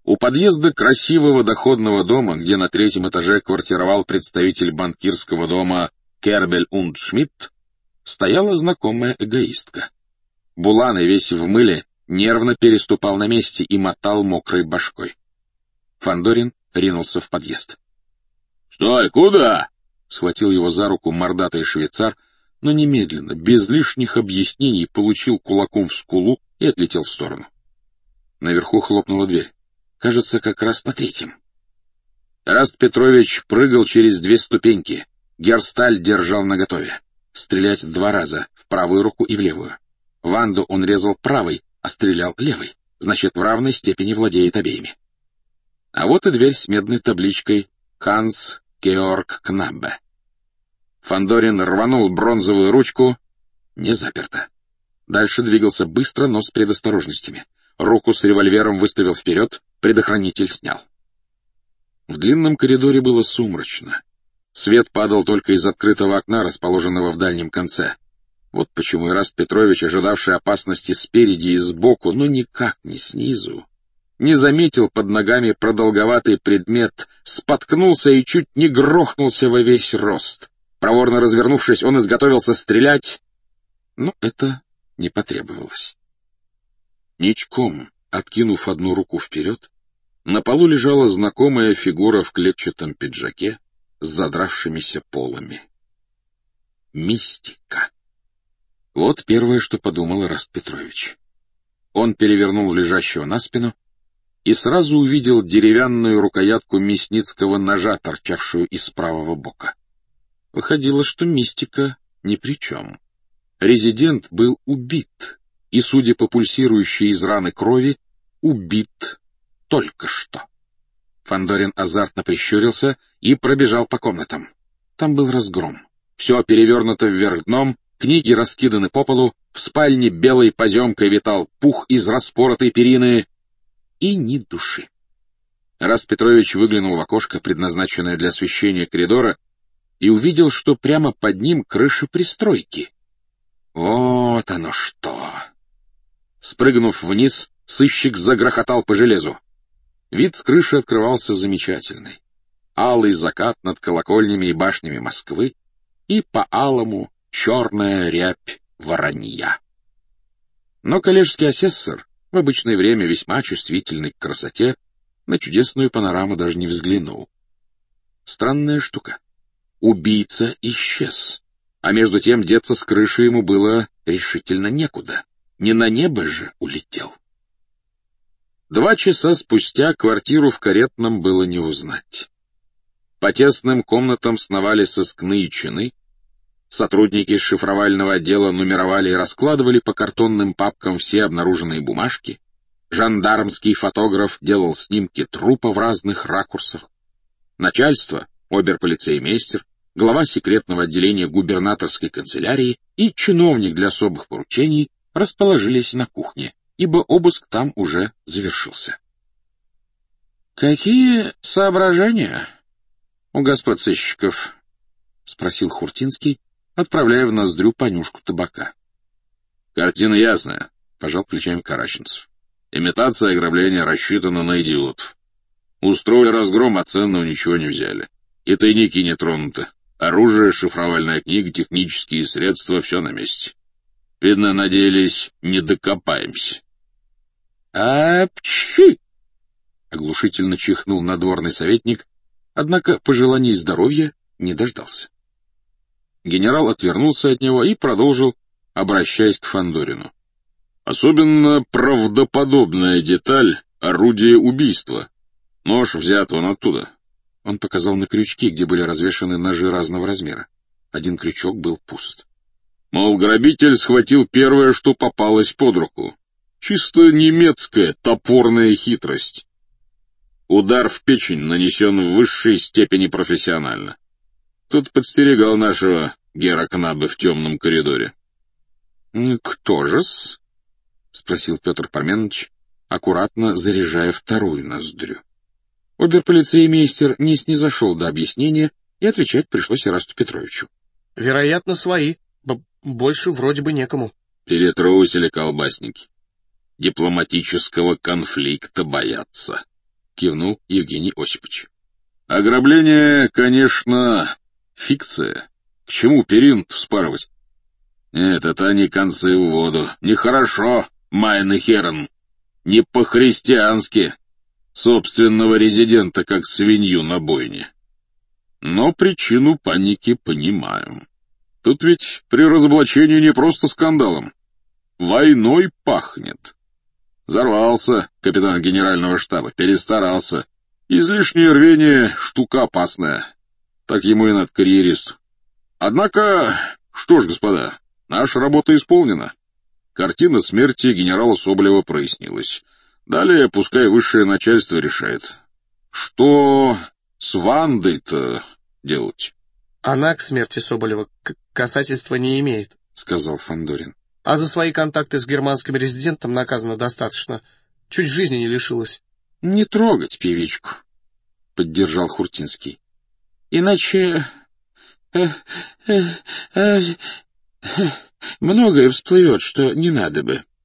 У подъезда красивого доходного дома, где на 3-м этаже квартировал представитель банкирского дома Кербель und Шмидт, стояла знакомая эгоистка. Булан, весь в мыле, нервно переступал на месте и мотал мокрой башкой. Фандорин ринулся в подъезд. — Стой, куда? — схватил его за руку мордатый швейцар, но немедленно, без лишних объяснений, получил кулаком в скулу и отлетел в сторону. Наверху хлопнула дверь. Кажется, как раз на 3-м. Эраст Петрович прыгал через 2 ступеньки. Герсталь держал наготове. Стрелять 2 раза, в правую руку и в левую. Ванду он резал правой, а стрелял левой. Значит, в равной степени владеет обеими. А вот и дверь с медной табличкой «Ханс Георг Кнаббе». Фандорин рванул бронзовую ручку. Не заперто. Дальше двигался быстро, но с предосторожностями. Руку с револьвером выставил вперед, предохранитель снял. В длинном коридоре было сумрачно. Свет падал только из открытого окна, расположенного в дальнем конце. Вот почему Эраст Петрович, ожидавший опасности спереди и сбоку, но никак не снизу, не заметил под ногами продолговатый предмет, споткнулся и чуть не грохнулся во весь рост. Проворно развернувшись, он изготовился стрелять, но это не потребовалось. Ничком, откинув одну руку вперед, на полу лежала знакомая фигура в клетчатом пиджаке с задравшимися полами. Мистика. Вот первое, что подумал Эраст Петрович. Он перевернул лежащего на спину и сразу увидел деревянную рукоятку мясницкого ножа, торчавшую из правого бока. Выходило, что мистика ни при чем. Резидент был убит, и, судя по пульсирующей из раны крови, убит только что. Фандорин азартно прищурился и пробежал по комнатам. Там был разгром. Все перевернуто вверх дном, книги раскиданы по полу, в спальне белой поземкой витал пух из распоротой перины, и ни души. Эраст Петрович выглянул в окошко, предназначенное для освещения коридора, и увидел, что прямо под ним крыша пристройки. Вот оно что! Спрыгнув вниз, сыщик загрохотал по железу. Вид с крыши открывался замечательный. Алый закат над колокольнями и башнями Москвы, и по алому черная рябь Воронья. Но коллежский асессор, в обычное время весьма чувствительный к красоте, на чудесную панораму даже не взглянул. Странная штука. Убийца исчез, а между тем деться с крыши ему было решительно некуда. Не на небо же улетел. 2 часа спустя квартиру в Каретном было не узнать. По тесным комнатам сновали сыскные чины, сотрудники шифровального отдела нумеровали и раскладывали по картонным папкам все обнаруженные бумажки, жандармский фотограф делал снимки трупа в разных ракурсах. Начальство, оберполицеймейстер, глава секретного отделения губернаторской канцелярии и чиновник для особых поручений расположились на кухне, ибо обыск там уже завершился. — Какие соображения у господ сыщиков? — спросил Хуртинский, отправляя в ноздрю понюшку табака. — Картина ясная, — пожал плечами Караченцев. — Имитация ограбления рассчитана на идиотов. Устроили разгром, а ценного ничего не взяли. И тайники не тронуты. Оружие, шифровальная книга, технические средства — все на месте. Видно, надеялись, не докопаемся. — Апчхи! — оглушительно чихнул надворный советник, однако пожеланий здоровья не дождался. Генерал отвернулся от него и продолжил, обращаясь к Фандорину. Особенно правдоподобная деталь — орудие убийства. Нож взят вон оттуда. Он показал на крючки, где были развешаны ножи разного размера. Один крючок был пуст. Мол, грабитель схватил первое, что попалось под руку. Чисто немецкая топорная хитрость. Удар в печень нанесен в высшей степени профессионально. Тут подстерегал нашего Гера Кнаббе в темном коридоре. — Кто же-с? — спросил Петр Парменович, аккуратно заряжая вторую ноздрю. Оберполицеймейстер не снизошел до объяснения, и отвечать пришлось Эрасту Петровичу. — Вероятно, свои. Больше вроде бы некому. Перетрусили колбасники. Дипломатического конфликта боятся. кивнул Евгений Осипович. Ограбление, конечно, фикция. К чему перинт вспарывать? Нет, это не концы в воду. Нехорошо, Майне Херн. Не по-христиански. Собственного резидента, как свинью на бойне. Но причину паники понимаю. Тут ведь при разоблачении не просто скандалом. Войной пахнет. Взорвался капитан генерального штаба, перестарался. Излишнее рвение — штука опасная. Так ему и надо, карьеристу. Однако, что ж, господа, наша работа исполнена. Картина смерти генерала Соболева прояснилась. Далее пускай высшее начальство решает. Что с Вандой-то делать? Она к смерти Соболева касательства не имеет, — сказал Фандорин. А за свои контакты с германским резидентом наказано достаточно. Чуть жизни не лишилась. — Не трогать певичку, — поддержал Хуртинский. — Иначе многое всплывет, что не надо бы.